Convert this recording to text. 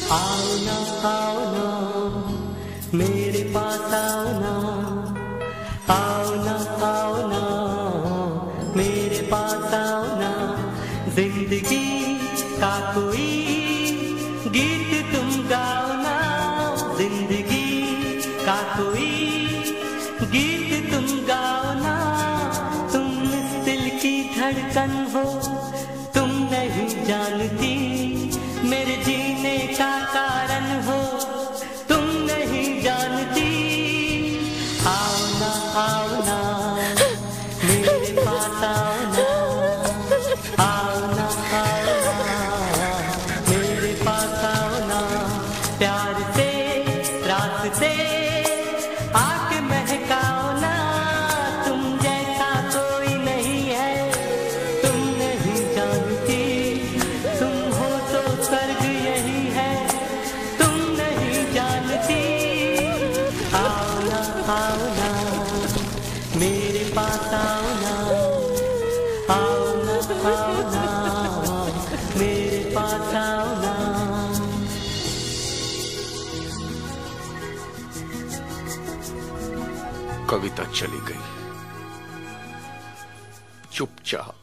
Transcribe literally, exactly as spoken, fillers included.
आओ ना आओ ना मेरे पास आओ ना, आओ ना आओ ना मेरे पास आओ ना। जिंदगी का कोई गीत तुम गाओ ना, जिंदगी का कोई गीत तुम गाओ ना। तुम इस दिल की धड़कन हो, तुम नहीं जानती मेरे जीने का कारण हो, तुम नहीं जानती। आओ ना आओ ना मेरे पास आओ ना, आओ ना आओ ना मेरे पास आओ ना। प्यार से रात से आके महकाओ ना, तुम जैसा कोई नहीं है, तुम नहीं जानती। तुम हो तो स्वर्ग यही है, तुम नहीं जानती। आओ ना आओ ना मेरे पास आओ ना, आओ ना आओ ना मेरे पास आओ ना। कविता चली गई। चुपचाप